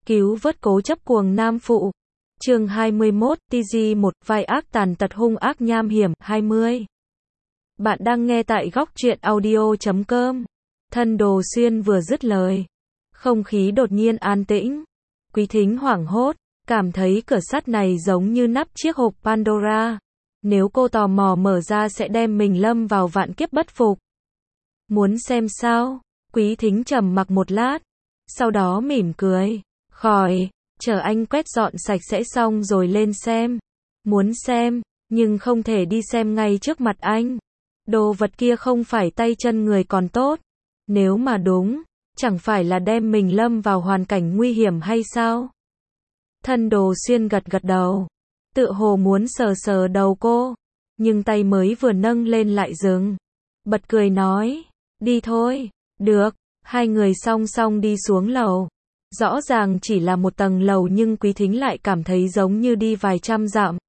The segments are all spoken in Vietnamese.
Cứu vớt cố chấp cuồng nam phụ. Chương 21, TG1, vai ác tàn tật hung ác nham hiểm, 20. Bạn đang nghe tại góc truyện audio.com. Thân Đồ Xuyên vừa dứt lời, không khí đột nhiên an tĩnh. Quý Thính hoảng hốt, cảm thấy cửa sắt này giống như nắp chiếc hộp Pandora. Nếu cô tò mò mở ra sẽ đem mình lâm vào vạn kiếp bất phục. Muốn xem sao? Quý Thính trầm mặc một lát, sau đó mỉm cười. Khỏi, chờ anh quét dọn sạch sẽ xong rồi lên xem. Muốn xem, nhưng không thể đi xem ngay trước mặt anh. Đồ vật kia không phải tay chân người còn tốt. Nếu mà đúng, chẳng phải là đem mình lâm vào hoàn cảnh nguy hiểm hay sao? Thân Đồ Xuyên gật gật đầu, tựa hồ muốn sờ sờ đầu cô, nhưng tay mới vừa nâng lên lại dừng. Bật cười nói, đi thôi. Được. Hai người song song đi xuống lầu. Rõ ràng chỉ là một tầng lầu nhưng Quý Thính lại cảm thấy giống như đi vài trăm dặm.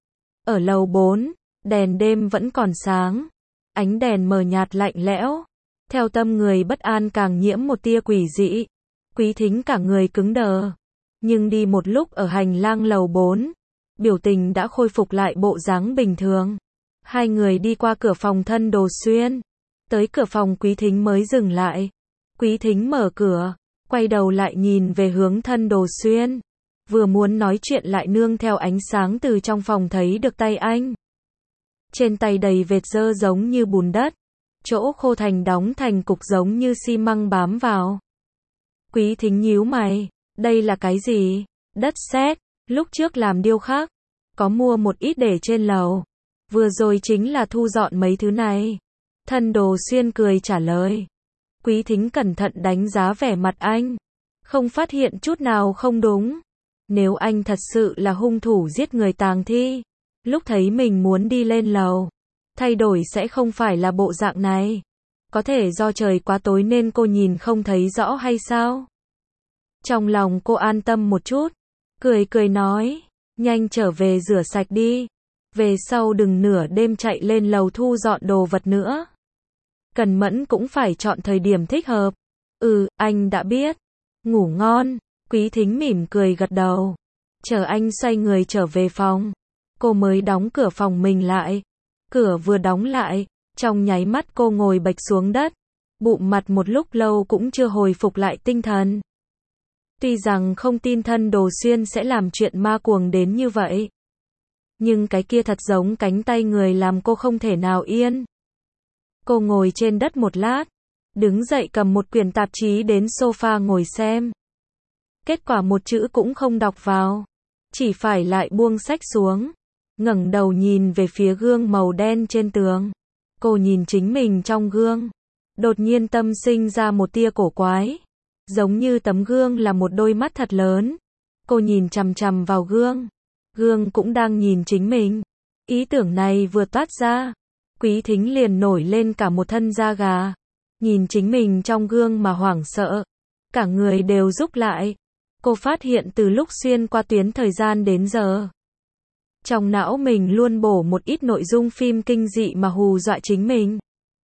Ở lầu 4, đèn đêm vẫn còn sáng. Ánh đèn mờ nhạt lạnh lẽo. Theo tâm người bất an càng nhiễm một tia quỷ dị. Quý Thính cả người cứng đờ. Nhưng đi một lúc ở hành lang lầu 4, biểu tình đã khôi phục lại bộ dáng bình thường. Hai người đi qua cửa phòng Thân Đồ Xuyên. Tới cửa phòng Quý Thính mới dừng lại. Quý Thính mở cửa, quay đầu lại nhìn về hướng Thân Đồ Xuyên. Vừa muốn nói chuyện lại nương theo ánh sáng từ trong phòng thấy được tay anh. Trên tay đầy vệt dơ giống như bùn đất. Chỗ khô thành đóng thành cục giống như xi măng bám vào. Quý Thính nhíu mày. Đây là cái gì? Đất sét. Lúc trước làm điêu khắc. Có mua một ít để trên lầu. Vừa rồi chính là thu dọn mấy thứ này. Thân Đồ Xuyên cười trả lời. Quý Thính cẩn thận đánh giá vẻ mặt anh. Không phát hiện chút nào không đúng. Nếu anh thật sự là hung thủ giết người tang thi, lúc thấy mình muốn đi lên lầu, thay đổi sẽ không phải là bộ dạng này. Có thể do trời quá tối nên cô nhìn không thấy rõ hay sao? Trong lòng cô an tâm một chút. Cười cười nói, nhanh trở về rửa sạch đi. Về sau đừng nửa đêm chạy lên lầu thu dọn đồ vật nữa. Cần mẫn cũng phải chọn thời điểm thích hợp. Anh đã biết. Ngủ ngon. Quý Thính mỉm cười gật đầu. Chờ anh xoay người trở về phòng, cô mới đóng cửa phòng mình lại. Cửa vừa đóng lại, trong nháy mắt cô ngồi bệt xuống đất, bụm mặt một lúc lâu cũng chưa hồi phục lại tinh thần. Tuy rằng không tin Thân Đồ Xuyên sẽ làm chuyện ma cuồng đến như vậy, nhưng cái kia thật giống cánh tay người làm cô không thể nào yên. Cô ngồi trên đất một lát, đứng dậy cầm một quyển tạp chí đến sofa ngồi xem. Kết quả một chữ cũng không đọc vào, chỉ phải lại buông sách xuống, ngẩng đầu nhìn về phía gương màu đen trên tường. Cô nhìn chính mình trong gương, đột nhiên tâm sinh ra một tia cổ quái, giống như tấm gương là một đôi mắt thật lớn. Cô nhìn chằm chằm vào gương, gương cũng đang nhìn chính mình. Ý tưởng này vừa toát ra, Quý Thính liền nổi lên cả một thân da gà, nhìn chính mình trong gương mà hoảng sợ, cả người đều rúc lại. Cô phát hiện từ lúc xuyên qua tuyến thời gian đến giờ, trong não mình luôn bổ một ít nội dung phim kinh dị mà hù dọa chính mình.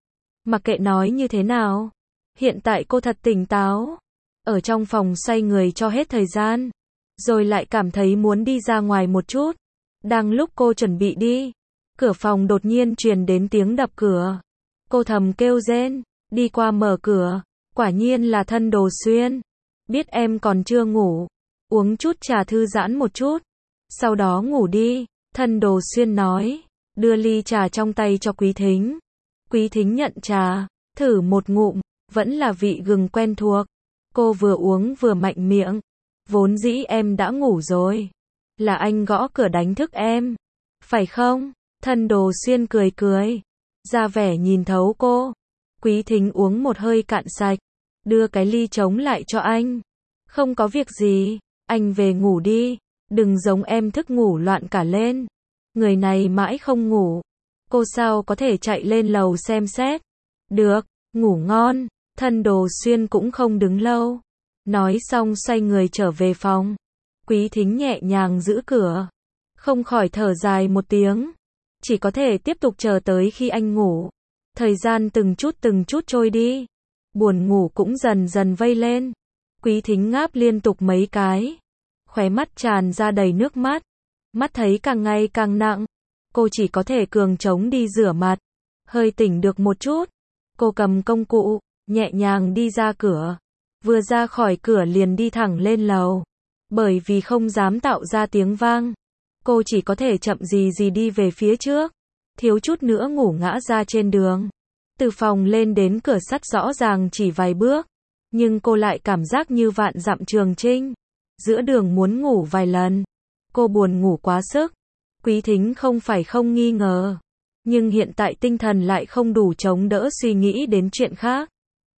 Mặc kệ nói như thế nào, hiện tại cô thật tỉnh táo, ở trong phòng xoay người cho hết thời gian, rồi lại cảm thấy muốn đi ra ngoài một chút. Đang lúc cô chuẩn bị đi, cửa phòng đột nhiên truyền đến tiếng đập cửa. Cô thầm kêu rên, đi qua mở cửa, quả nhiên là Thân Đồ Xuyên. Biết em còn chưa ngủ, uống chút trà thư giãn một chút, sau đó ngủ đi, Thân Đồ Xuyên nói, đưa ly trà trong tay cho Quý Thính. Quý Thính nhận trà, thử một ngụm, vẫn là vị gừng quen thuộc. Cô vừa uống vừa mạnh miệng, vốn dĩ em đã ngủ rồi, là anh gõ cửa đánh thức em, phải không? Thân Đồ Xuyên cười cười, ra vẻ nhìn thấu cô. Quý Thính uống một hơi cạn sạch, đưa cái ly trống lại cho anh. Không có việc gì, anh về ngủ đi, đừng giống em thức ngủ loạn cả lên. Người này mãi không ngủ, cô sao có thể chạy lên lầu xem xét. Được, ngủ ngon. Thân Đồ Xuyên cũng không đứng lâu, nói xong xoay người trở về phòng. Quý Thính nhẹ nhàng giữ cửa, không khỏi thở dài một tiếng, chỉ có thể tiếp tục chờ tới khi anh ngủ. Thời gian từng chút trôi đi, buồn ngủ cũng dần dần vây lên. Quý Thính ngáp liên tục mấy cái. Khóe mắt tràn ra đầy nước mắt. Mắt thấy càng ngày càng nặng. Cô chỉ có thể cường trống đi rửa mặt. Hơi tỉnh được một chút. Cô cầm công cụ, nhẹ nhàng đi ra cửa. Vừa ra khỏi cửa liền đi thẳng lên lầu. Bởi vì không dám tạo ra tiếng vang. Cô chỉ có thể chậm gì gì đi về phía trước. Thiếu chút nữa ngủ ngã ra trên đường. Từ phòng lên đến cửa sắt rõ ràng chỉ vài bước. Nhưng cô lại cảm giác như vạn dặm trường chinh. Giữa đường muốn ngủ vài lần. Cô buồn ngủ quá sức. Quý Thính không phải không nghi ngờ. Nhưng hiện tại tinh thần lại không đủ chống đỡ suy nghĩ đến chuyện khác.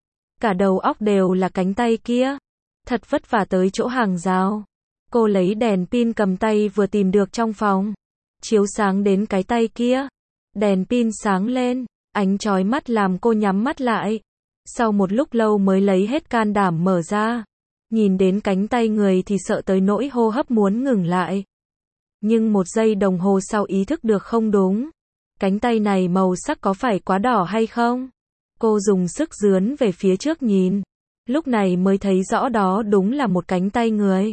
Cả đầu óc đều là cánh tay kia. Thật vất vả tới chỗ hàng rào. Cô lấy đèn pin cầm tay vừa tìm được trong phòng. Chiếu sáng đến cái tay kia. Đèn pin sáng lên. Ánh chói mắt làm cô nhắm mắt lại. Sau một lúc lâu mới lấy hết can đảm mở ra. Nhìn đến cánh tay người thì sợ tới nỗi hô hấp muốn ngừng lại. Nhưng một giây đồng hồ sau ý thức được không đúng. Cánh tay này màu sắc có phải quá đỏ hay không? Cô dùng sức dướn về phía trước nhìn. Lúc này mới thấy rõ đó đúng là một cánh tay người.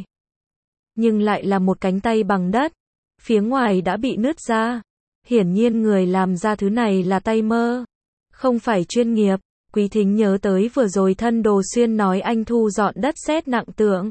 Nhưng lại là một cánh tay bằng đất. Phía ngoài đã bị nứt ra. Hiển nhiên người làm ra thứ này là tay mơ. Không phải chuyên nghiệp. Quý Thính nhớ tới vừa rồi Thân Đồ Xuyên nói anh thu dọn đất sét nặng tượng.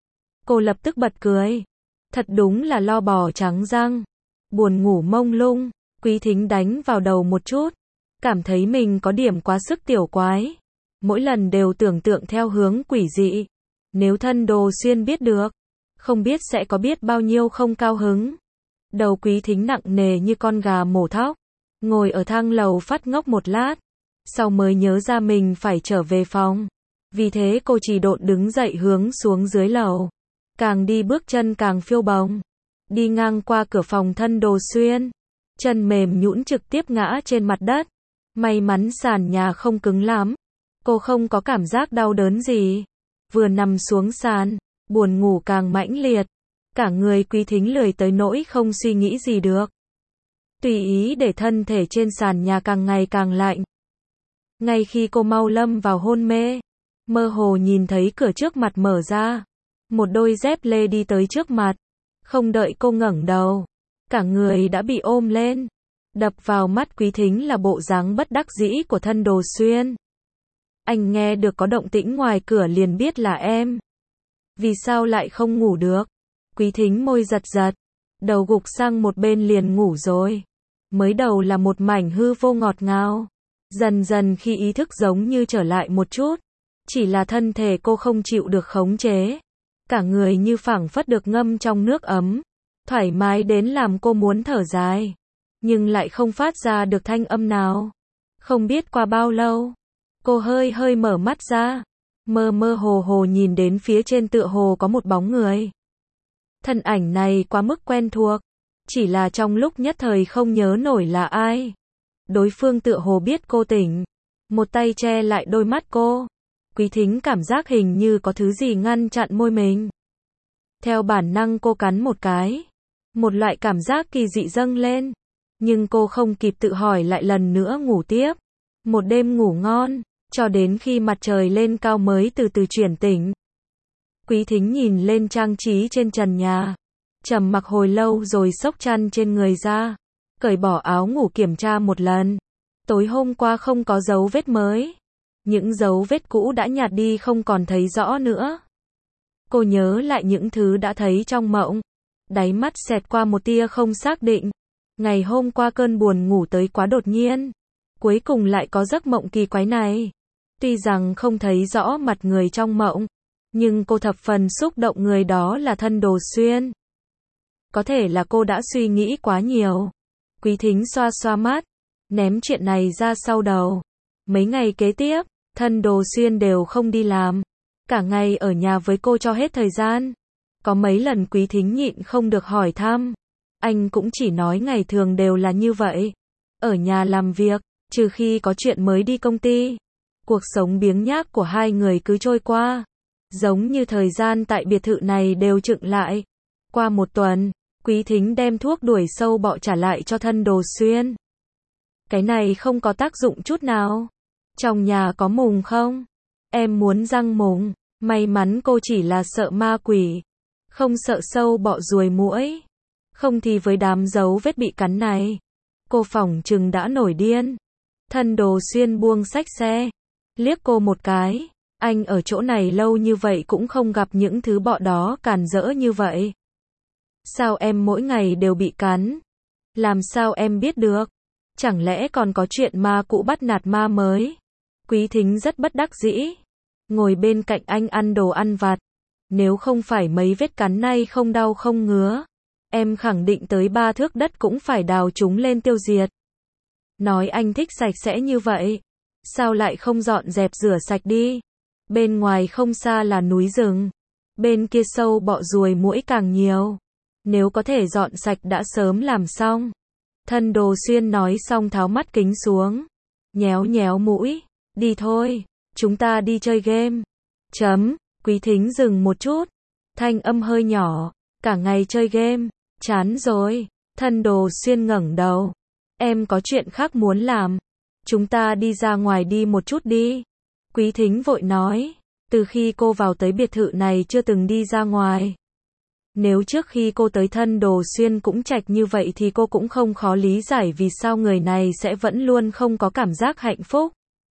Cô lập tức bật cười. Thật đúng là lo bò trắng răng. Buồn ngủ mông lung. Quý Thính đánh vào đầu một chút. Cảm thấy mình có điểm quá sức tiểu quái. Mỗi lần đều tưởng tượng theo hướng quỷ dị. Nếu Thân Đồ Xuyên biết được. Không biết sẽ có biết bao nhiêu không cao hứng. Đầu Quý Thính nặng nề như con gà mổ thóc. Ngồi ở thang lầu phát ngốc một lát. Sau mới nhớ ra mình phải trở về phòng. Vì thế cô chỉ độn đứng dậy hướng xuống dưới lầu. Càng đi bước chân càng phiêu bồng. Đi ngang qua cửa phòng Thân Đồ Xuyên. Chân mềm nhũn trực tiếp ngã trên mặt đất. May mắn sàn nhà không cứng lắm. Cô không có cảm giác đau đớn gì. Vừa nằm xuống sàn, buồn ngủ càng mãnh liệt. Cả người Quý Thính lười tới nỗi không suy nghĩ gì được. Tùy ý để thân thể trên sàn nhà càng ngày càng lạnh. Ngay khi cô mau lâm vào hôn mê, mơ hồ nhìn thấy cửa trước mặt mở ra. Một đôi dép lê đi tới trước mặt. Không đợi cô ngẩng đầu. Cả người đã bị ôm lên. Đập vào mắt Quý Thính là bộ dáng bất đắc dĩ của Thân Đồ Xuyên. Anh nghe được có động tĩnh ngoài cửa liền biết là em. Vì sao lại không ngủ được? Quý Thính môi giật giật. Đầu gục sang một bên liền ngủ rồi. Mới đầu là một mảnh hư vô ngọt ngào. Dần dần khi ý thức giống như trở lại một chút. Chỉ là thân thể cô không chịu được khống chế. Cả người như phảng phất được ngâm trong nước ấm. Thoải mái đến làm cô muốn thở dài. Nhưng lại không phát ra được thanh âm nào. Không biết qua bao lâu. Cô hơi hơi mở mắt ra. Mơ mơ hồ hồ nhìn đến phía trên tựa hồ có một bóng người. Thân ảnh này quá mức quen thuộc. Chỉ là trong lúc nhất thời không nhớ nổi là ai. Đối phương tựa hồ biết cô tỉnh. Một tay che lại đôi mắt cô. Quý Thính cảm giác hình như có thứ gì ngăn chặn môi mình. Theo bản năng cô cắn một cái. Một loại cảm giác kỳ dị dâng lên. Nhưng cô không kịp tự hỏi lại lần nữa ngủ tiếp. Một đêm ngủ ngon. Cho đến khi mặt trời lên cao mới từ từ chuyển tỉnh. Quý Thính nhìn lên trang trí trên trần nhà. Trầm mặc hồi lâu rồi xốc chăn trên người ra. Cởi bỏ áo ngủ kiểm tra một lần. Tối hôm qua không có dấu vết mới. Những dấu vết cũ đã nhạt đi không còn thấy rõ nữa. Cô nhớ lại những thứ đã thấy trong mộng. Đáy mắt xẹt qua một tia không xác định. Ngày hôm qua cơn buồn ngủ tới quá đột nhiên. Cuối cùng lại có giấc mộng kỳ quái này. Tuy rằng không thấy rõ mặt người trong mộng. Nhưng cô thập phần xúc động người đó là Thân Đồ Xuyên. Có thể là cô đã suy nghĩ quá nhiều. Quý Thính xoa xoa mắt. Ném chuyện này ra sau đầu. Mấy ngày kế tiếp, Thân Đồ Xuyên đều không đi làm. Cả ngày ở nhà với cô cho hết thời gian. Có mấy lần Quý Thính nhịn không được hỏi thăm. Anh cũng chỉ nói ngày thường đều là như vậy. Ở nhà làm việc, trừ khi có chuyện mới đi công ty. Cuộc sống biếng nhác của hai người cứ trôi qua. Giống như thời gian tại biệt thự này đều chững lại. Qua một tuần, Quý Thính đem thuốc đuổi sâu bọ trả lại cho Thân Đồ Xuyên. Cái này không có tác dụng chút nào. Trong nhà có mùng không? Em muốn răng mùng. May mắn cô chỉ là sợ ma quỷ, không sợ sâu bọ ruồi muỗi. Không thì với đám dấu vết bị cắn này, cô phỏng chừng đã nổi điên. Thân Đồ Xuyên buông xách xe, liếc cô một cái. Anh ở chỗ này lâu như vậy cũng không gặp những thứ bọ đó càn rỡ như vậy. Sao em mỗi ngày đều bị cắn? Làm sao em biết được? Chẳng lẽ còn có chuyện ma cũ bắt nạt ma mới? Quý Thính rất bất đắc dĩ, ngồi bên cạnh anh ăn đồ ăn vặt. Nếu không phải mấy vết cắn này không đau không ngứa, em khẳng định tới 3 thước đất cũng phải đào chúng lên tiêu diệt. Nói anh thích sạch sẽ như vậy, sao lại không dọn dẹp rửa sạch đi? Bên ngoài không xa là núi rừng, bên kia sâu bọ ruồi muỗi càng nhiều. Nếu có thể dọn sạch đã sớm làm xong. Thân Đồ Xuyên nói xong tháo mắt kính xuống, nhéo nhéo mũi. Đi thôi, chúng ta đi chơi game. Quý Thính dừng một chút, thanh âm hơi nhỏ. Cả ngày chơi game, chán rồi. Thân Đồ Xuyên ngẩng đầu. Em có chuyện khác muốn làm. Chúng ta đi ra ngoài đi một chút đi. Quý Thính vội nói. Từ khi cô vào tới biệt thự này chưa từng đi ra ngoài. Nếu trước khi cô tới Thân Đồ Xuyên cũng trạch như vậy thì cô cũng không khó lý giải vì sao người này sẽ vẫn luôn không có cảm giác hạnh phúc.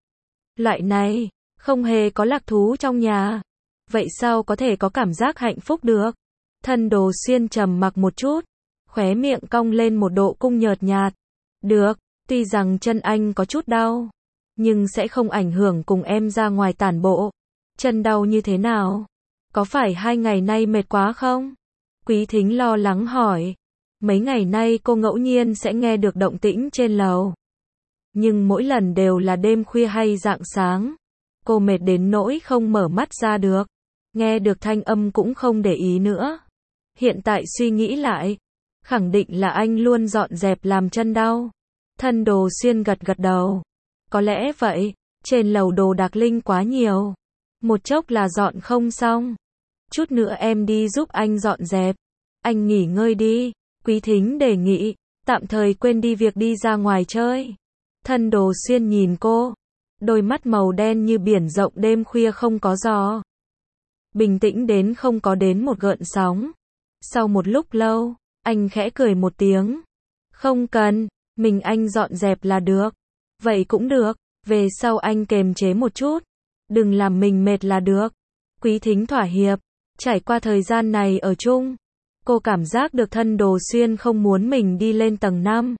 Loại này, không hề có lạc thú trong nhà. Vậy sao có thể có cảm giác hạnh phúc được? Thân Đồ Xuyên trầm mặc một chút, khóe miệng cong lên một độ cung nhợt nhạt. Được, tuy rằng chân anh có chút đau, nhưng sẽ không ảnh hưởng cùng em ra ngoài tản bộ. Chân đau như thế nào? Có phải 2 ngày nay mệt quá không? Quý Thính lo lắng hỏi. Mấy ngày nay cô ngẫu nhiên sẽ nghe được động tĩnh trên lầu. Nhưng mỗi lần đều là đêm khuya hay rạng sáng. Cô mệt đến nỗi không mở mắt ra được. Nghe được thanh âm cũng không để ý nữa. Hiện tại suy nghĩ lại, khẳng định là anh luôn dọn dẹp làm chân đau. Thân Đồ Xuyên gật gật đầu. Có lẽ vậy, trên lầu đồ đạc linh quá nhiều. Một chốc là dọn không xong. Chút nữa em đi giúp anh dọn dẹp. Anh nghỉ ngơi đi. Quý Thính đề nghị, tạm thời quên đi việc đi ra ngoài chơi. Thân Đồ Xuyên nhìn cô, đôi mắt màu đen như biển rộng đêm khuya không có gió. Bình tĩnh đến không có đến một gợn sóng. Sau một lúc lâu, anh khẽ cười một tiếng. Không cần, mình anh dọn dẹp là được. Vậy cũng được, về sau anh kềm chế một chút. Đừng làm mình mệt là được. Quý Thính thỏa hiệp. Trải qua thời gian này ở chung, cô cảm giác được Thân Đồ Xuyên không muốn mình đi lên tầng 5.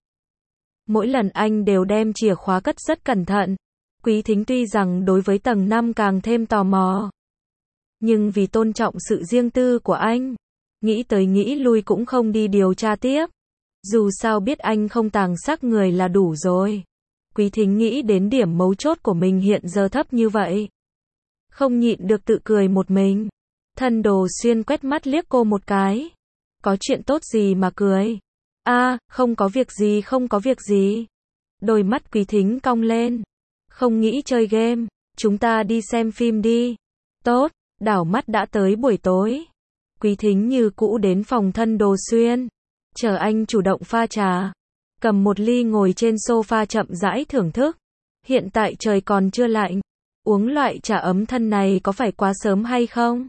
Mỗi lần anh đều đem chìa khóa cất rất cẩn thận. Quý Thính tuy rằng đối với tầng 5 càng thêm tò mò, nhưng vì tôn trọng sự riêng tư của anh, nghĩ tới nghĩ lui cũng không đi điều tra tiếp. Dù sao biết anh không tàng xác người là đủ rồi. Quý Thính nghĩ đến điểm mấu chốt của mình hiện giờ thấp như vậy, không nhịn được tự cười một mình. Thân Đồ Xuyên quét mắt liếc cô một cái. Có chuyện tốt gì mà cười? Không có việc gì, không có việc gì. Đôi mắt Quý Thính cong lên. Không nghĩ chơi game, chúng ta đi xem phim đi. Tốt, đảo mắt đã tới buổi tối. Quý Thính như cũ đến phòng Thân Đồ Xuyên, chờ anh chủ động pha trà, cầm một ly ngồi trên sofa chậm rãi thưởng thức. Hiện tại trời còn chưa lạnh, uống loại trà ấm thân này có phải quá sớm hay không?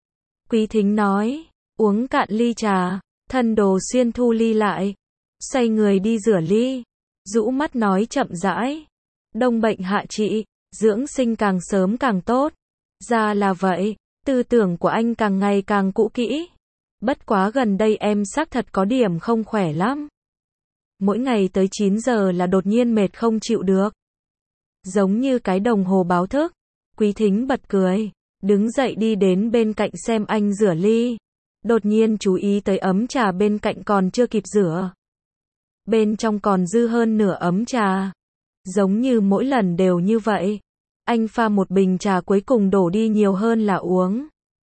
Quý Thính nói, uống cạn ly trà. Thân Đồ Xuyên thu ly lại, xoay người đi rửa ly, rũ mắt nói chậm rãi. Đông bệnh hạ trị, dưỡng sinh càng sớm càng tốt. Ra là vậy, tư tưởng của anh càng ngày càng cũ kỹ. Bất quá gần đây em xác thật có điểm không khỏe lắm. Mỗi ngày tới 9 giờ là đột nhiên mệt không chịu được. Giống như cái đồng hồ báo thức. Quý Thính bật cười, đứng dậy đi đến bên cạnh xem anh rửa ly. Đột nhiên chú ý tới ấm trà bên cạnh còn chưa kịp rửa. Bên trong còn dư hơn nửa ấm trà. Giống như mỗi lần đều như vậy. Anh pha một bình trà cuối cùng đổ đi nhiều hơn là uống.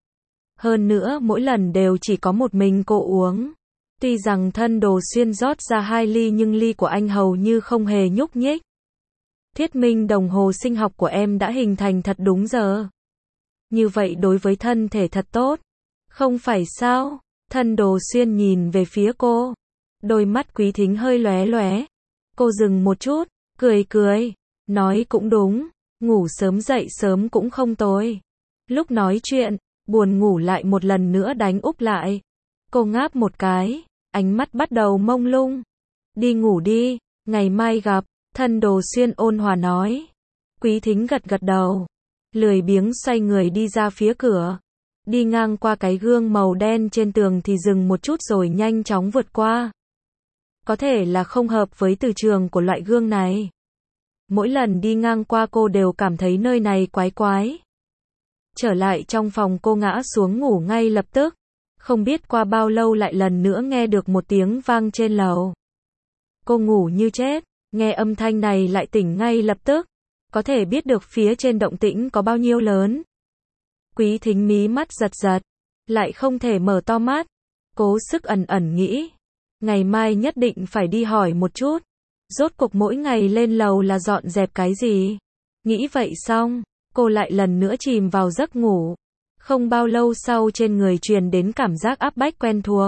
Hơn nữa mỗi lần đều chỉ có một mình cô uống. Tuy rằng Thân Đồ Xuyên rót ra 2 ly nhưng ly của anh hầu như không hề nhúc nhích. Thuyết minh đồng hồ sinh học của em đã hình thành thật đúng giờ. Như vậy đối với thân thể thật tốt. Không phải sao? Thân Đồ Xuyên nhìn về phía cô. Đôi mắt Quý Thính hơi lóe lóe. Cô dừng một chút, cười cười. Nói cũng đúng. Ngủ sớm dậy sớm cũng không tồi. Lúc nói chuyện, buồn ngủ lại một lần nữa đánh úp lại. Cô ngáp một cái, ánh mắt bắt đầu mông lung. Đi ngủ đi, ngày mai gặp, Thân Đồ Xuyên ôn hòa nói. Quý Thính gật gật đầu, lười biếng xoay người đi ra phía cửa. Đi ngang qua cái gương màu đen trên tường thì dừng một chút rồi nhanh chóng vượt qua. Có thể là không hợp với từ trường của loại gương này. Mỗi lần đi ngang qua cô đều cảm thấy nơi này quái quái. Trở lại trong phòng cô ngã xuống ngủ ngay lập tức. Không biết qua bao lâu lại lần nữa nghe được một tiếng vang trên lầu. Cô ngủ như chết, nghe âm thanh này lại tỉnh ngay lập tức. Có thể biết được phía trên động tĩnh có bao nhiêu lớn. Quý Thính mí mắt giật giật, lại không thể mở to mắt. Cố sức ẩn ẩn nghĩ, ngày mai nhất định phải đi hỏi một chút. Rốt cuộc mỗi ngày lên lầu là dọn dẹp cái gì? Nghĩ vậy xong, cô lại lần nữa chìm vào giấc ngủ. Không bao lâu sau trên người truyền đến cảm giác áp bách quen thuộc.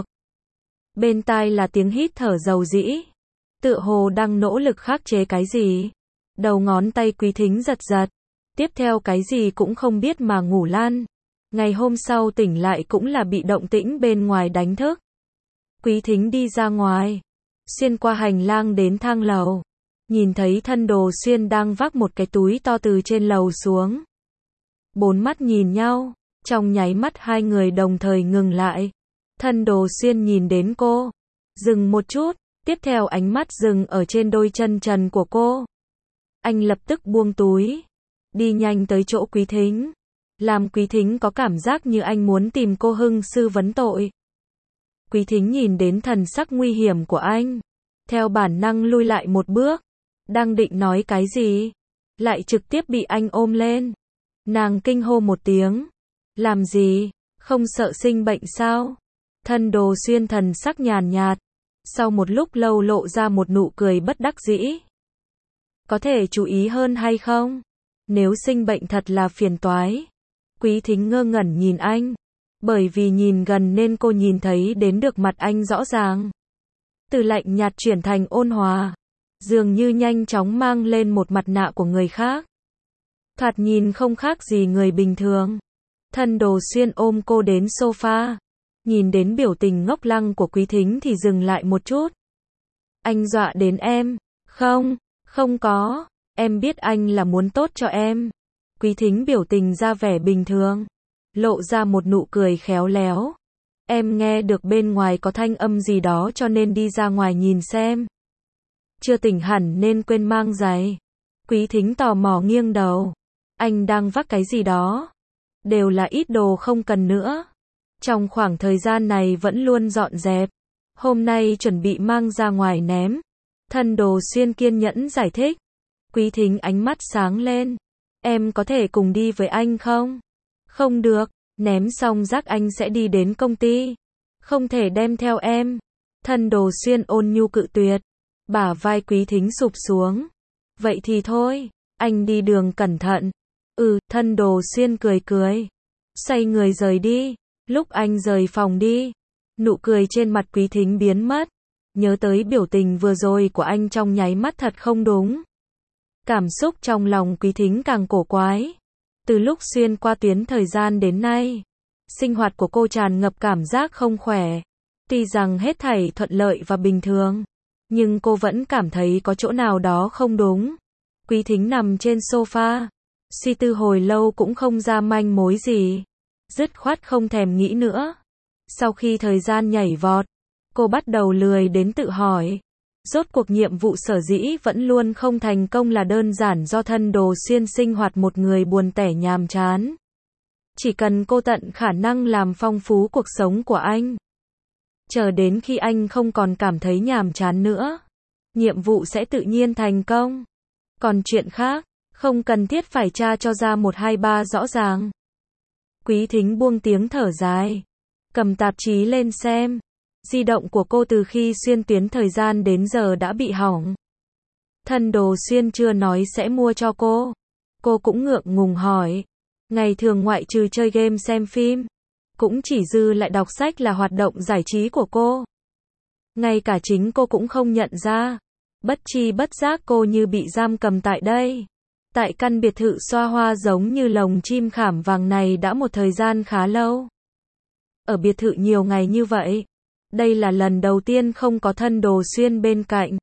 Bên tai là tiếng hít thở dầu dĩ. Tựa hồ đang nỗ lực khắc chế cái gì. Đầu ngón tay Quý Thính giật giật. Tiếp theo cái gì cũng không biết mà ngủ lăn. Ngày hôm sau tỉnh lại cũng là bị động tĩnh bên ngoài đánh thức. Quý Thính đi ra ngoài, xuyên qua hành lang đến thang lầu. Nhìn thấy Thân Đồ Xuyên đang vác một cái túi to từ trên lầu xuống. Bốn mắt nhìn nhau, trong nháy mắt hai người đồng thời ngừng lại. Thân Đồ Xuyên nhìn đến cô, dừng một chút, tiếp theo ánh mắt dừng ở trên đôi chân trần của cô. Anh lập tức buông túi, đi nhanh tới chỗ Quý Thính, làm Quý Thính có cảm giác như anh muốn tìm cô hưng sư vấn tội. Quý Thính nhìn đến thần sắc nguy hiểm của anh, theo bản năng lui lại một bước, đang định nói cái gì, lại trực tiếp bị anh ôm lên. Nàng kinh hô một tiếng, làm gì, không sợ sinh bệnh sao? Thân Đồ Xuyên thần sắc nhàn nhạt, sau một lúc lâu lộ ra một nụ cười bất đắc dĩ. Có thể chú ý hơn hay không? Nếu sinh bệnh thật là phiền toái. Quý Thính ngơ ngẩn nhìn anh. Bởi vì nhìn gần nên cô nhìn thấy đến được mặt anh rõ ràng. Từ lạnh nhạt chuyển thành ôn hòa. Dường như nhanh chóng mang lên một mặt nạ của người khác. Thoạt nhìn không khác gì người bình thường. Thân Đồ Xuyên ôm cô đến sofa. Nhìn đến biểu tình ngốc lăng của Quý Thính thì dừng lại một chút. Anh dọa đến em. Không, không có. Em biết anh là muốn tốt cho em. Quý Thính biểu tình ra vẻ bình thường. Lộ ra một nụ cười khéo léo. Em nghe được bên ngoài có thanh âm gì đó cho nên đi ra ngoài nhìn xem. Chưa tỉnh hẳn nên quên mang giày. Quý Thính tò mò nghiêng đầu. Anh đang vác cái gì đó? Đều là ít đồ không cần nữa. Trong khoảng thời gian này vẫn luôn dọn dẹp. Hôm nay chuẩn bị mang ra ngoài ném. Thân Đồ Xuyên kiên nhẫn giải thích. Quý Thính ánh mắt sáng lên. Em có thể cùng đi với anh không? Không được, ném xong rác anh sẽ đi đến công ty. Không thể đem theo em. Thân Đồ Xuyên ôn nhu cự tuyệt. Bả vai Quý Thính sụp xuống. Vậy thì thôi, anh đi đường cẩn thận. Thân Đồ Xuyên cười cười. Xoay người rời đi. Lúc anh rời phòng đi, nụ cười trên mặt Quý Thính biến mất. Nhớ tới biểu tình vừa rồi của anh trong nháy mắt thật không đúng. Cảm xúc trong lòng Quý Thính càng cổ quái. Từ lúc xuyên qua tuyến thời gian đến nay, sinh hoạt của cô tràn ngập cảm giác không khỏe. Tuy rằng hết thảy thuận lợi và bình thường, nhưng cô vẫn cảm thấy có chỗ nào đó không đúng. Quý Thính nằm trên sofa, suy tư hồi lâu cũng không ra manh mối gì. Dứt khoát không thèm nghĩ nữa. Sau khi thời gian nhảy vọt, cô bắt đầu lười đến tự hỏi. Rốt cuộc nhiệm vụ sở dĩ vẫn luôn không thành công là đơn giản do Thân Đồ Xuyên sinh hoạt một người buồn tẻ nhàm chán. Chỉ cần cô tận khả năng làm phong phú cuộc sống của anh. Chờ đến khi anh không còn cảm thấy nhàm chán nữa, nhiệm vụ sẽ tự nhiên thành công. Còn chuyện khác, không cần thiết phải tra cho ra 1, 2, 3 rõ ràng. Quý Thính buông tiếng thở dài, cầm tạp chí lên xem. Di động của cô từ khi xuyên tuyến thời gian đến giờ đã bị hỏng. Thân Đồ Xuyên chưa nói sẽ mua cho cô. Cô cũng ngượng ngùng hỏi. Ngày thường ngoại trừ chơi game xem phim, cũng chỉ dư lại đọc sách là hoạt động giải trí của cô. Ngay cả chính cô cũng không nhận ra. Bất tri bất giác cô như bị giam cầm tại đây. Tại căn biệt thự xoa hoa giống như lồng chim khảm vàng này đã một thời gian khá lâu. Ở biệt thự nhiều ngày như vậy, đây là lần đầu tiên không có Thân Đồ Xuyên bên cạnh.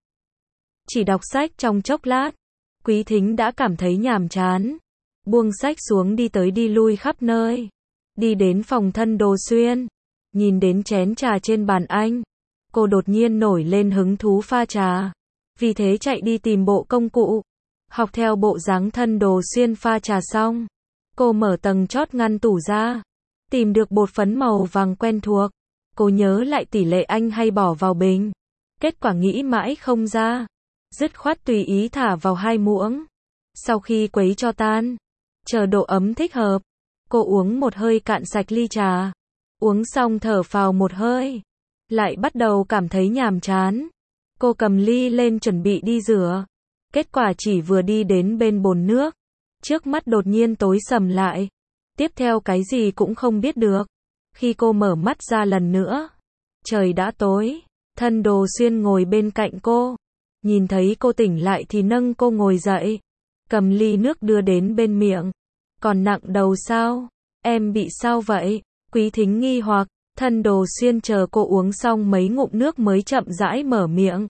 Chỉ đọc sách trong chốc lát, Quý Thính đã cảm thấy nhàm chán. Buông sách xuống đi tới đi lui khắp nơi. Đi đến phòng Thân Đồ Xuyên, nhìn đến chén trà trên bàn anh. Cô đột nhiên nổi lên hứng thú pha trà. Vì thế chạy đi tìm bộ công cụ. Học theo bộ dáng Thân Đồ Xuyên pha trà xong. Cô mở tầng chót ngăn tủ ra. Tìm được bột phấn màu vàng quen thuộc. Cô nhớ lại tỷ lệ anh hay bỏ vào bình. Kết quả nghĩ mãi không ra. Dứt khoát tùy ý thả vào 2 muỗng. Sau khi quấy cho tan, chờ độ ấm thích hợp, cô uống một hơi cạn sạch ly trà. Uống xong thở phào một hơi. Lại bắt đầu cảm thấy nhàm chán. Cô cầm ly lên chuẩn bị đi rửa. Kết quả chỉ vừa đi đến bên bồn nước, trước mắt đột nhiên tối sầm lại. Tiếp theo cái gì cũng không biết được. Khi cô mở mắt ra lần nữa, trời đã tối. Thân Đồ Xuyên ngồi bên cạnh cô. Nhìn thấy cô tỉnh lại thì nâng cô ngồi dậy. Cầm ly nước đưa đến bên miệng. Còn nặng đầu sao? Em bị sao vậy? Quý Thính nghi hoặc. Thân Đồ Xuyên chờ cô uống xong mấy ngụm nước mới chậm rãi mở miệng.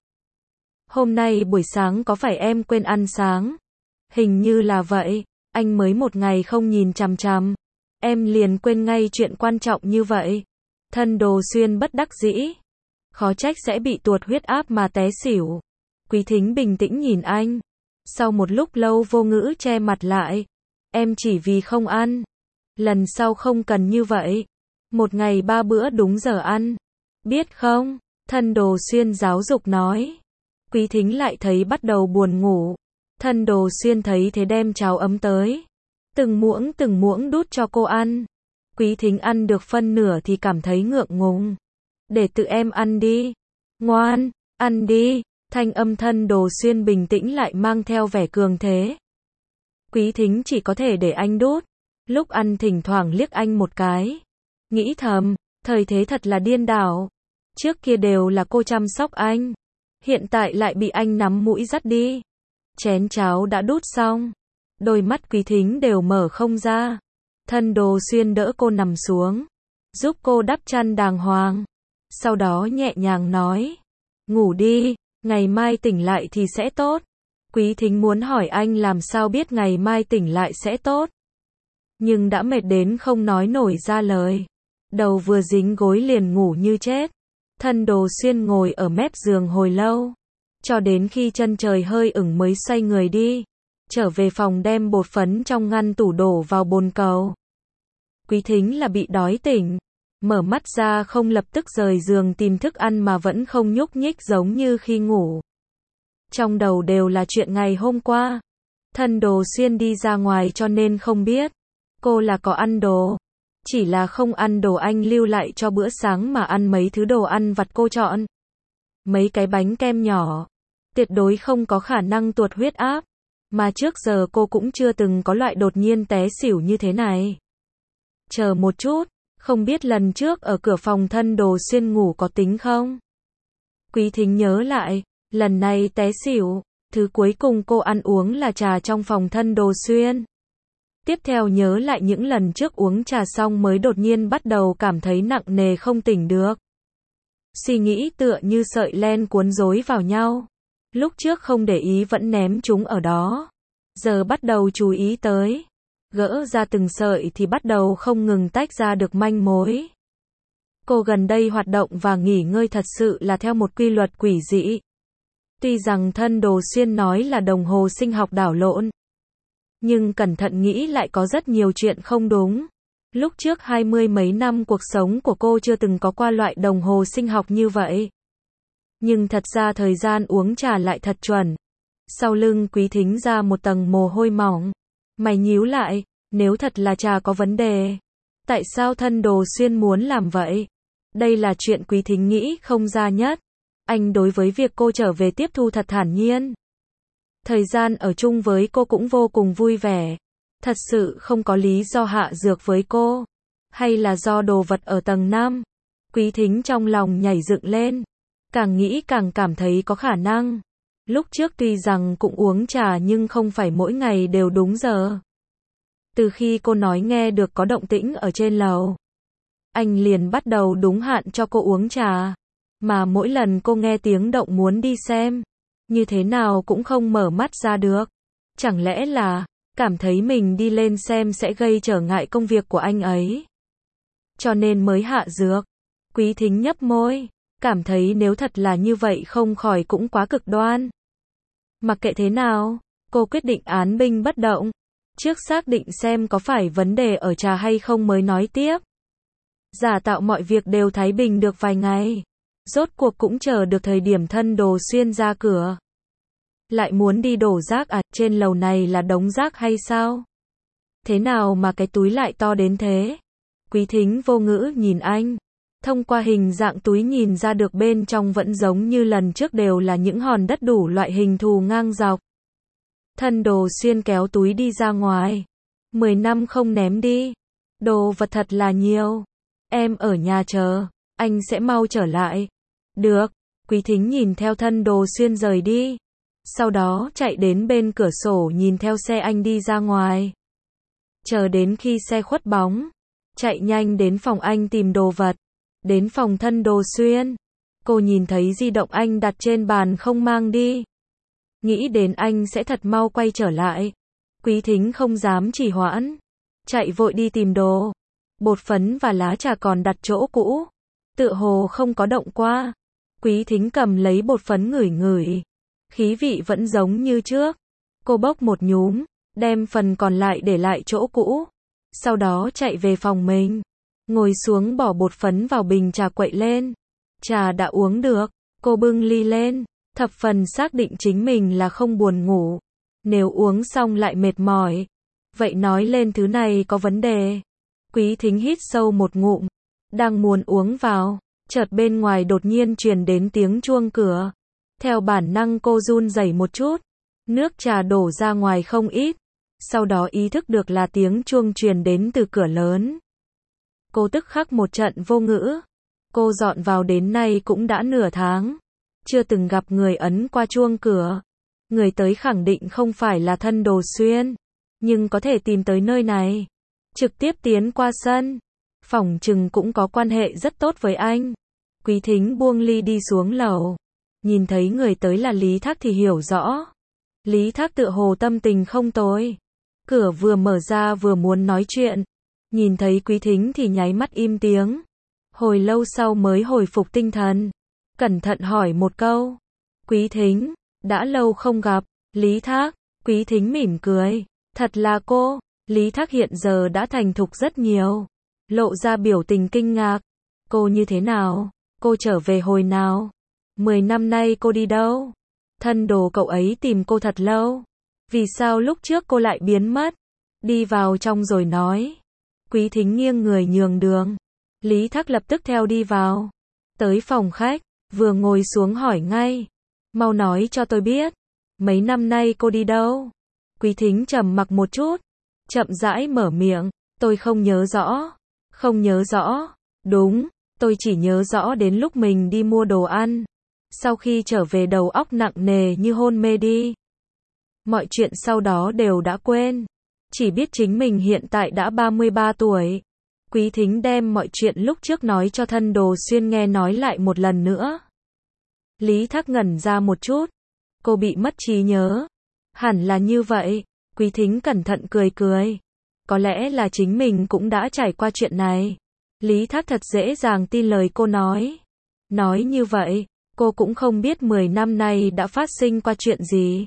Hôm nay buổi sáng có phải em quên ăn sáng? Hình như là vậy. Anh mới một ngày không nhìn chằm chằm. Em liền quên ngay chuyện quan trọng như vậy. Thân Đồ Xuyên bất đắc dĩ. Khó trách sẽ bị tuột huyết áp mà té xỉu. Quý Thính bình tĩnh nhìn anh. Sau một lúc lâu vô ngữ che mặt lại. Em chỉ vì không ăn. Lần sau không cần như vậy. Một ngày 3 bữa đúng giờ ăn. Biết không? Thân Đồ Xuyên giáo dục nói. Quý Thính lại thấy bắt đầu buồn ngủ. Thân Đồ Xuyên thấy thế đem cháo ấm tới. Từng muỗng đút cho cô ăn. Quý Thính ăn được phân nửa thì cảm thấy ngượng ngùng. Để tự em ăn đi. Ngoan, ăn đi. Thanh âm Thân Đồ Xuyên bình tĩnh lại mang theo vẻ cường thế. Quý Thính chỉ có thể để anh đút. Lúc ăn thỉnh thoảng liếc anh một cái. Nghĩ thầm, thời thế thật là điên đảo. Trước kia đều là cô chăm sóc anh. Hiện tại lại bị anh nắm mũi dắt đi. Chén cháo đã đút xong. Đôi mắt Quý Thính đều mở không ra. Thân Đồ Xuyên đỡ cô nằm xuống. Giúp cô đắp chăn đàng hoàng. Sau đó nhẹ nhàng nói. Ngủ đi, ngày mai tỉnh lại thì sẽ tốt. Quý Thính muốn hỏi anh làm sao biết ngày mai tỉnh lại sẽ tốt. Nhưng đã mệt đến không nói nổi ra lời. Đầu vừa dính gối liền ngủ như chết. Thân Đồ Xuyên ngồi ở mép giường hồi lâu. Cho đến khi chân trời hơi ửng mới xoay người đi. Trở về phòng đem bột phấn trong ngăn tủ đổ vào bồn cầu. Quý Thính là bị đói tỉnh. Mở mắt ra không lập tức rời giường tìm thức ăn mà vẫn không nhúc nhích giống như khi ngủ. Trong đầu đều là chuyện ngày hôm qua. Thân Đồ Xuyên đi ra ngoài cho nên không biết. Cô là có ăn đồ. Chỉ là không ăn đồ anh lưu lại cho bữa sáng mà ăn mấy thứ đồ ăn vặt cô chọn. Mấy cái bánh kem nhỏ. Tuyệt đối không có khả năng tuột huyết áp. Mà trước giờ cô cũng chưa từng có loại đột nhiên té xỉu như thế này. Chờ một chút, không biết lần trước ở cửa phòng Thân Đồ Xuyên ngủ có tính không? Quý Thính nhớ lại, lần này té xỉu, thứ cuối cùng cô ăn uống là trà trong phòng Thân Đồ Xuyên. Tiếp theo nhớ lại những lần trước uống trà xong mới đột nhiên bắt đầu cảm thấy nặng nề không tỉnh được. Suy nghĩ tựa như sợi len cuốn rối vào nhau. Lúc trước không để ý vẫn ném chúng ở đó. Giờ bắt đầu chú ý tới. Gỡ ra từng sợi thì bắt đầu không ngừng tách ra được manh mối. Cô gần đây hoạt động và nghỉ ngơi thật sự là theo một quy luật quỷ dị. Tuy rằng Thân Đồ Xuyên nói là đồng hồ sinh học đảo lộn. Nhưng cẩn thận nghĩ lại có rất nhiều chuyện không đúng. Lúc trước 20 mấy năm cuộc sống của cô chưa từng có qua loại đồng hồ sinh học như vậy. Nhưng thật ra thời gian uống trà lại thật chuẩn. Sau lưng Quý Thính ra một tầng mồ hôi mỏng. Mày nhíu lại, nếu thật là trà có vấn đề. Tại sao Thân Đồ Xuyên muốn làm vậy? Đây là chuyện Quý Thính nghĩ không ra nhất. Anh đối với việc cô trở về tiếp thu thật thản nhiên. Thời gian ở chung với cô cũng vô cùng vui vẻ. Thật sự không có lý do hạ dược với cô. Hay là do đồ vật ở tầng 5? Quý Thính trong lòng nhảy dựng lên. Càng nghĩ càng cảm thấy có khả năng. Lúc trước tuy rằng cũng uống trà nhưng không phải mỗi ngày đều đúng giờ. Từ khi cô nói nghe được có động tĩnh ở trên lầu, anh liền bắt đầu đúng hạn cho cô uống trà. Mà mỗi lần cô nghe tiếng động muốn đi xem, như thế nào cũng không mở mắt ra được. Chẳng lẽ là cảm thấy mình đi lên xem sẽ gây trở ngại công việc của anh ấy, cho nên mới hạ dược. Quý Thính nhấp môi, cảm thấy nếu thật là như vậy không khỏi cũng quá cực đoan. Mặc kệ thế nào, cô quyết định án binh bất động. Trước xác định xem có phải vấn đề ở trà hay không mới nói tiếp. Giả tạo mọi việc đều thái bình được vài ngày. Rốt cuộc cũng chờ được thời điểm Thân Đồ Xuyên ra cửa. Lại muốn đi đổ rác à, trên lầu này là đống rác hay sao? Thế nào mà cái túi lại to đến thế? Quý Thính vô ngữ nhìn anh. Thông qua hình dạng túi nhìn ra được bên trong vẫn giống như lần trước đều là những hòn đất đủ loại hình thù ngang dọc. Thân Đồ Xuyên kéo túi đi ra ngoài. 10 năm không ném đi. Đồ vật thật là nhiều. Em ở nhà chờ, anh sẽ mau trở lại. Được. Quý Thính nhìn theo Thân Đồ Xuyên rời đi. Sau đó chạy đến bên cửa sổ nhìn theo xe anh đi ra ngoài. Chờ đến khi xe khuất bóng, chạy nhanh đến phòng anh tìm đồ vật. Đến phòng Thân Đồ Xuyên, cô nhìn thấy di động anh đặt trên bàn không mang đi. Nghĩ đến anh sẽ thật mau quay trở lại. Quý Thính không dám trì hoãn, chạy vội đi tìm đồ. Bột phấn và lá trà còn đặt chỗ cũ, tựa hồ không có động qua. Quý Thính cầm lấy bột phấn ngửi ngửi, khí vị vẫn giống như trước. Cô bốc một nhúm, đem phần còn lại để lại chỗ cũ. Sau đó chạy về phòng mình, ngồi xuống bỏ bột phấn vào bình trà quậy lên. Trà đã uống được, cô bưng ly lên, thập phần xác định chính mình là không buồn ngủ. Nếu uống xong lại mệt mỏi, vậy nói lên thứ này có vấn đề. Quý Thính hít sâu một ngụm, đang muốn uống vào, chợt bên ngoài đột nhiên truyền đến tiếng chuông cửa. Theo bản năng cô run rẩy một chút, nước trà đổ ra ngoài không ít. Sau đó ý thức được là tiếng chuông truyền đến từ cửa lớn. Cô tức khắc một trận vô ngữ. Cô dọn vào đến nay cũng đã nửa tháng, chưa từng gặp người ấn qua chuông cửa. Người tới khẳng định không phải là Thân Đồ Xuyên, nhưng có thể tìm tới nơi này, trực tiếp tiến qua sân, phỏng chừng cũng có quan hệ rất tốt với anh. Quý Thính buông ly đi xuống lầu, nhìn thấy người tới là Lý Thác thì hiểu rõ. Lý Thác tựa hồ tâm tình không tồi. Cửa vừa mở ra vừa muốn nói chuyện, nhìn thấy Quý Thính thì nháy mắt im tiếng. Hồi lâu sau mới hồi phục tinh thần, cẩn thận hỏi một câu. Quý Thính, đã lâu không gặp. Lý Thác. Quý Thính mỉm cười. Thật là cô. Lý Thác hiện giờ đã thành thục rất nhiều, lộ ra biểu tình kinh ngạc. Cô như thế nào? Cô trở về hồi nào? 10 năm nay cô đi đâu? Thân Đồ cậu ấy tìm cô thật lâu. Vì sao lúc trước cô lại biến mất? Đi vào trong rồi nói. Quý Thính nghiêng người nhường đường. Lý Thác lập tức theo đi vào. Tới phòng khách, vừa ngồi xuống hỏi ngay. Mau nói cho tôi biết, mấy năm nay cô đi đâu? Quý Thính trầm mặc một chút, chậm rãi mở miệng. Tôi không nhớ rõ. Không nhớ rõ. Đúng, tôi chỉ nhớ rõ đến lúc mình đi mua đồ ăn. Sau khi trở về đầu óc nặng nề như hôn mê đi. Mọi chuyện sau đó đều đã quên. Chỉ biết chính mình hiện tại đã 33 tuổi. Quý Thính đem mọi chuyện lúc trước nói cho Thân Đồ Xuyên nghe nói lại một lần nữa. Lý Thác ngẩn ra một chút. Cô bị mất trí nhớ. Hẳn là như vậy. Quý Thính cẩn thận cười cười. Có lẽ là chính mình cũng đã trải qua chuyện này. Lý Thác thật dễ dàng tin lời cô nói. Nói như vậy, cô cũng không biết 10 năm nay đã phát sinh qua chuyện gì.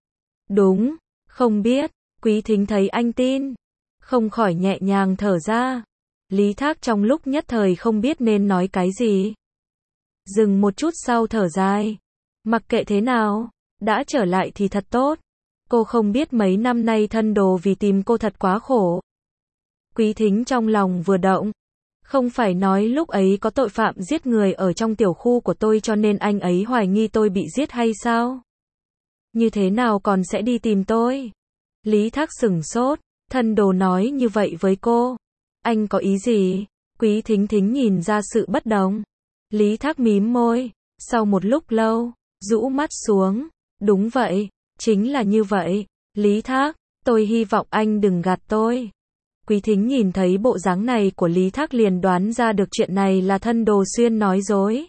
Đúng, không biết. Quý Thính thấy anh tin, không khỏi nhẹ nhàng thở ra. Lý Thác trong lúc nhất thời không biết nên nói cái gì. Dừng một chút sau thở dài. Mặc kệ thế nào, đã trở lại thì thật tốt. Cô không biết mấy năm nay Thân Đồ vì tìm cô thật quá khổ. Quý Thính trong lòng vừa động. Không phải nói lúc ấy có tội phạm giết người ở trong tiểu khu của tôi cho nên anh ấy hoài nghi tôi bị giết hay sao? Như thế nào còn sẽ đi tìm tôi? Lý Thác sửng sốt. Thân Đồ nói như vậy với cô. Anh có ý gì? Quý Thính nhìn ra sự bất đồng. Lý Thác mím môi. Sau một lúc lâu, rũ mắt xuống. Đúng vậy, chính là như vậy. Lý Thác, tôi hy vọng anh đừng gạt tôi. Quý Thính nhìn thấy bộ dáng này của Lý Thác liền đoán ra được chuyện này là thân Đồ Xuyên nói dối.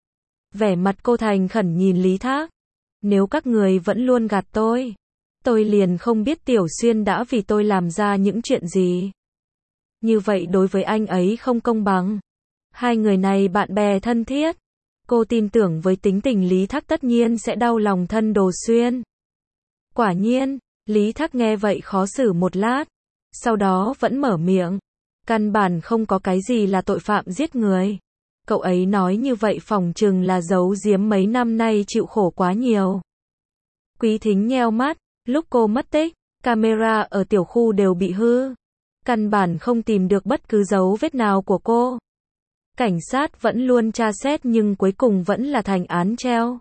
Vẻ mặt cô thành khẩn nhìn Lý Thác. Nếu các người vẫn luôn gạt tôi liền không biết Tiểu Xuyên đã vì tôi làm ra những chuyện gì. Như vậy đối với anh ấy không công bằng. Hai người này bạn bè thân thiết. Cô tin tưởng với tính tình Lý Thác tất nhiên sẽ đau lòng thân Đồ Xuyên. Quả nhiên, Lý Thác nghe vậy khó xử một lát. Sau đó vẫn mở miệng. Căn bản không có cái gì là tội phạm giết người. Cậu ấy nói như vậy phỏng chừng là giấu giếm mấy năm nay chịu khổ quá nhiều. Quý Thính nheo mắt. Lúc cô mất tích, camera ở tiểu khu đều bị hư. Căn bản không tìm được bất cứ dấu vết nào của cô. Cảnh sát vẫn luôn tra xét nhưng cuối cùng vẫn là thành án treo.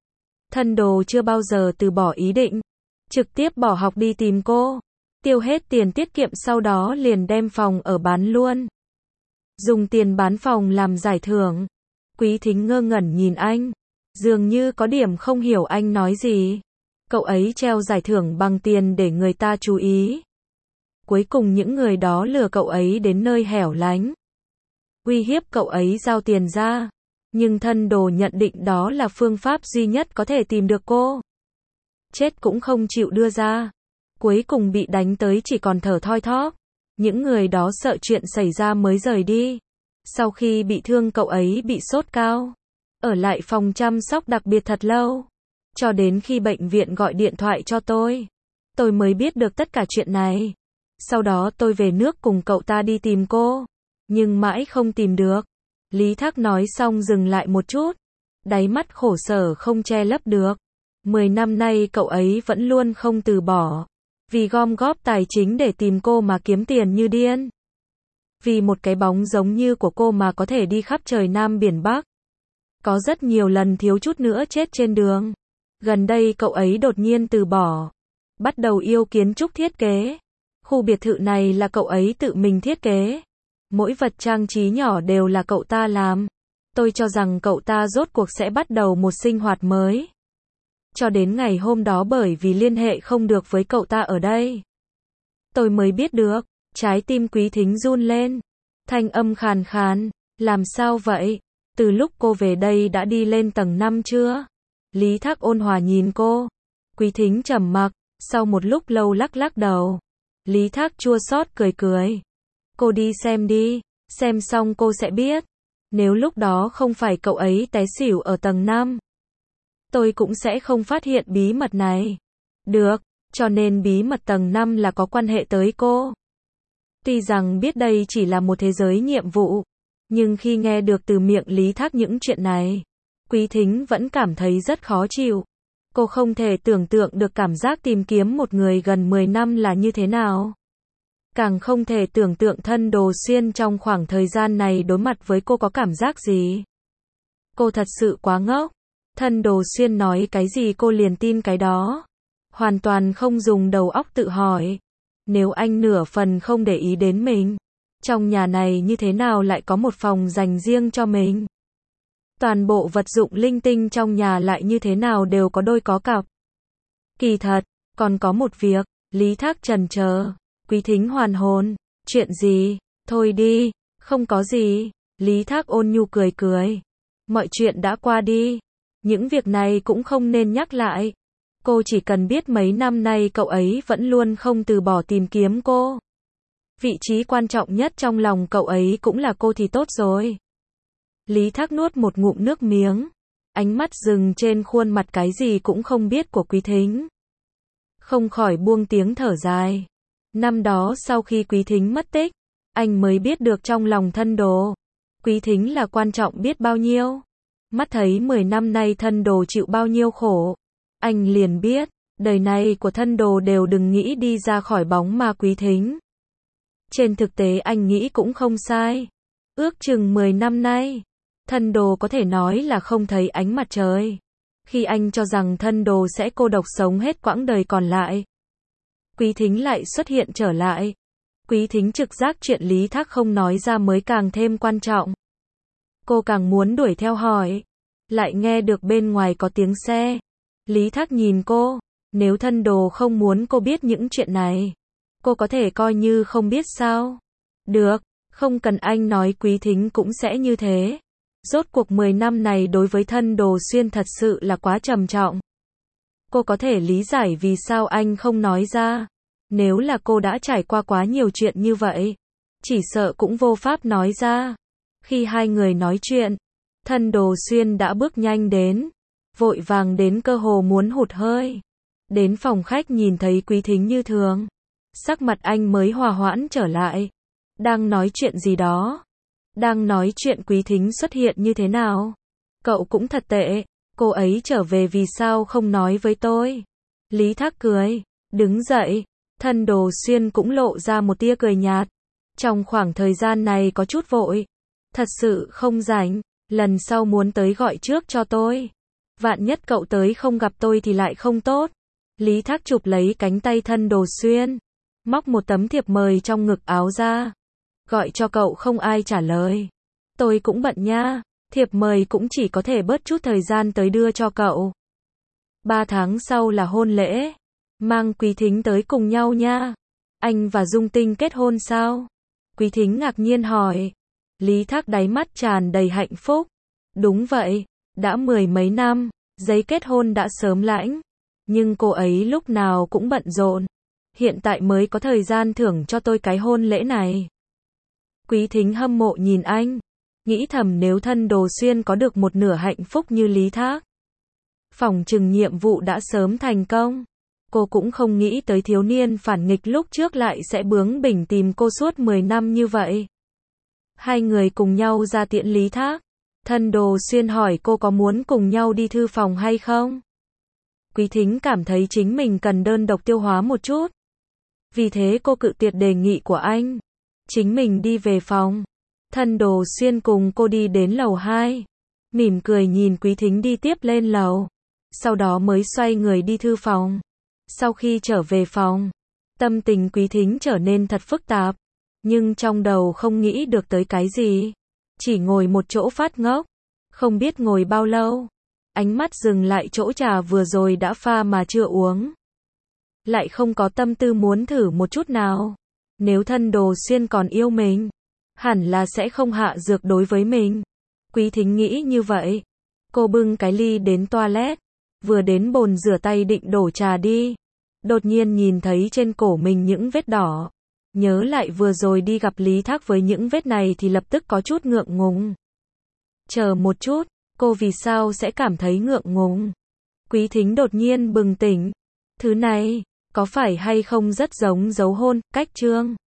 Thân Đồ chưa bao giờ từ bỏ ý định. Trực tiếp bỏ học đi tìm cô. Tiêu hết tiền tiết kiệm sau đó liền đem phòng ở bán luôn. Dùng tiền bán phòng làm giải thưởng. Quý Thính ngơ ngẩn nhìn anh. Dường như có điểm không hiểu anh nói gì. Cậu ấy treo giải thưởng bằng tiền để người ta chú ý. Cuối cùng những người đó lừa cậu ấy đến nơi hẻo lánh. Uy hiếp cậu ấy giao tiền ra. Nhưng thân Đồ nhận định đó là phương pháp duy nhất có thể tìm được cô. Chết cũng không chịu đưa ra. Cuối cùng bị đánh tới chỉ còn thở thoi thóp. Những người đó sợ chuyện xảy ra mới rời đi. Sau khi bị thương cậu ấy bị sốt cao. Ở lại phòng chăm sóc đặc biệt thật lâu. Cho đến khi bệnh viện gọi điện thoại cho tôi mới biết được tất cả chuyện này. Sau đó tôi về nước cùng cậu ta đi tìm cô. Nhưng mãi không tìm được. Lý Thác nói xong dừng lại một chút. Đáy mắt khổ sở không che lấp được. 10 năm nay cậu ấy vẫn luôn không từ bỏ. Vì gom góp tài chính để tìm cô mà kiếm tiền như điên. Vì một cái bóng giống như của cô mà có thể đi khắp trời Nam biển Bắc. Có rất nhiều lần thiếu chút nữa chết trên đường. Gần đây cậu ấy đột nhiên từ bỏ. Bắt đầu yêu kiến trúc thiết kế. Khu biệt thự này là cậu ấy tự mình thiết kế. Mỗi vật trang trí nhỏ đều là cậu ta làm. Tôi cho rằng cậu ta rốt cuộc sẽ bắt đầu một sinh hoạt mới. Cho đến ngày hôm đó bởi vì liên hệ không được với cậu ta ở đây. Tôi mới biết được. Trái tim Quý Thính run lên. Thanh âm khàn khàn. Làm sao vậy? Từ lúc cô về đây đã đi lên tầng 5 chưa? Lý Thác ôn hòa nhìn cô. Quý Thính trầm mặc. Sau một lúc lâu lắc lắc đầu. Lý Thác chua xót cười cười. Cô đi xem đi. Xem xong cô sẽ biết. Nếu lúc đó không phải cậu ấy té xỉu ở tầng 5. Tôi cũng sẽ không phát hiện bí mật này. Được. Cho nên bí mật tầng 5 là có quan hệ tới cô. Tuy rằng biết đây chỉ là một thế giới nhiệm vụ. Nhưng khi nghe được từ miệng Lý Thác những chuyện này. Quý Thính vẫn cảm thấy rất khó chịu. Cô không thể tưởng tượng được cảm giác tìm kiếm một người gần 10 năm là như thế nào. Càng không thể tưởng tượng thân Đồ Xuyên trong khoảng thời gian này đối mặt với cô có cảm giác gì. Cô thật sự quá ngốc. Thân Đồ Xuyên nói cái gì cô liền tin cái đó. Hoàn toàn không dùng đầu óc tự hỏi. Nếu anh nửa phần không để ý đến mình, trong nhà này như thế nào lại có một phòng dành riêng cho mình? Toàn bộ vật dụng linh tinh trong nhà lại như thế nào đều có đôi có cặp. Kỳ thật, còn có một việc. Lý Thác chần chờ. Quý Thính hoàn hồn. Chuyện gì? Thôi đi. Không có gì. Lý Thác ôn nhu cười cười. Mọi chuyện đã qua đi. Những việc này cũng không nên nhắc lại. Cô chỉ cần biết mấy năm nay cậu ấy vẫn luôn không từ bỏ tìm kiếm cô. Vị trí quan trọng nhất trong lòng cậu ấy cũng là cô thì tốt rồi. Lý Thác nuốt một ngụm nước miếng. Ánh mắt dừng trên khuôn mặt cái gì cũng không biết của Quý Thính. Không khỏi buông tiếng thở dài. Năm đó sau khi Quý Thính mất tích, anh mới biết được trong lòng thân Đồ. Quý Thính là quan trọng biết bao nhiêu. Mắt thấy 10 năm nay thân Đồ chịu bao nhiêu khổ. Anh liền biết, đời này của thân Đồ đều đừng nghĩ đi ra khỏi bóng ma Quý Thính. Trên thực tế anh nghĩ cũng không sai. Ước chừng 10 năm nay, thân Đồ có thể nói là không thấy ánh mặt trời. Khi anh cho rằng thân Đồ sẽ cô độc sống hết quãng đời còn lại, Quý Thính lại xuất hiện trở lại. Quý Thính trực giác chuyện Lý Thác không nói ra mới càng thêm quan trọng. Cô càng muốn đuổi theo hỏi. Lại nghe được bên ngoài có tiếng xe. Lý Thác nhìn cô, nếu thân đồ không muốn cô biết những chuyện này, cô có thể coi như không biết sao? Được, không cần anh nói, Quý Thính cũng sẽ như thế. Rốt cuộc 10 năm này đối với thân đồ xuyên thật sự là quá trầm trọng. Cô có thể lý giải vì sao anh không nói ra. Nếu là cô đã trải qua quá nhiều chuyện như vậy, chỉ sợ cũng vô pháp nói ra. Khi hai người nói chuyện, thân đồ xuyên đã bước nhanh đến, vội vàng đến cơ hồ muốn hụt hơi. Đến phòng khách nhìn thấy Quý Thính như thường, sắc mặt anh mới hòa hoãn trở lại. Đang nói chuyện gì đó? Đang nói chuyện Quý Thính xuất hiện như thế nào? Cậu cũng thật tệ, cô ấy trở về vì sao không nói với tôi? Lý Thác cười, đứng dậy, thân đồ xuyên cũng lộ ra một tia cười nhạt. Trong khoảng thời gian này có chút vội, thật sự không rảnh, lần sau muốn tới gọi trước cho tôi. Vạn nhất cậu tới không gặp tôi thì lại không tốt. Lý Thác chụp lấy cánh tay thân đồ xuyên, móc một tấm thiệp mời trong ngực áo ra. Gọi cho cậu không ai trả lời. Tôi cũng bận nha, thiệp mời cũng chỉ có thể bớt chút thời gian tới đưa cho cậu. 3 tháng sau là hôn lễ, mang Quý Thính tới cùng nhau nha. Anh và Dung Tinh kết hôn sao? Quý Thính ngạc nhiên hỏi. Lý Thác đáy mắt tràn đầy hạnh phúc. Đúng vậy, đã 10 mấy năm, giấy kết hôn đã sớm lãnh. Nhưng cô ấy lúc nào cũng bận rộn. Hiện tại mới có thời gian thưởng cho tôi cái hôn lễ này. Quý Thính hâm mộ nhìn anh, nghĩ thầm nếu thân đồ xuyên có được một nửa hạnh phúc như Lý Thác, phỏng chừng nhiệm vụ đã sớm thành công. Cô cũng không nghĩ tới thiếu niên phản nghịch lúc trước lại sẽ bướng bỉnh tìm cô suốt 10 năm như vậy. Hai người cùng nhau ra tiễn Lý Thác. Thân đồ xuyên hỏi cô có muốn cùng nhau đi thư phòng hay không? Quý Thính cảm thấy chính mình cần đơn độc tiêu hóa một chút. Vì thế cô cự tuyệt đề nghị của anh. Chính mình đi về phòng. Thân đồ xuyên cùng cô đi đến lầu 2. Mỉm cười nhìn Quý Thính đi tiếp lên lầu. Sau đó mới xoay người đi thư phòng. Sau khi trở về phòng, tâm tình Quý Thính trở nên thật phức tạp. Nhưng trong đầu không nghĩ được tới cái gì. Chỉ ngồi một chỗ phát ngốc. Không biết ngồi bao lâu. Ánh mắt dừng lại chỗ trà vừa rồi đã pha mà chưa uống. Lại không có tâm tư muốn thử một chút nào. Nếu thân đồ xuyên còn yêu mình, hẳn là sẽ không hạ dược đối với mình. Quý Thính nghĩ như vậy. Cô bưng cái ly đến toilet. Vừa đến bồn rửa tay định đổ trà đi. Đột nhiên nhìn thấy trên cổ mình những vết đỏ. Nhớ lại vừa rồi đi gặp Lý Thác với những vết này thì lập tức có chút ngượng ngùng. Chờ một chút, cô vì sao sẽ cảm thấy ngượng ngùng? Quý Thính đột nhiên bừng tỉnh. Thứ này, có phải hay không rất giống dấu hôn, cách trương?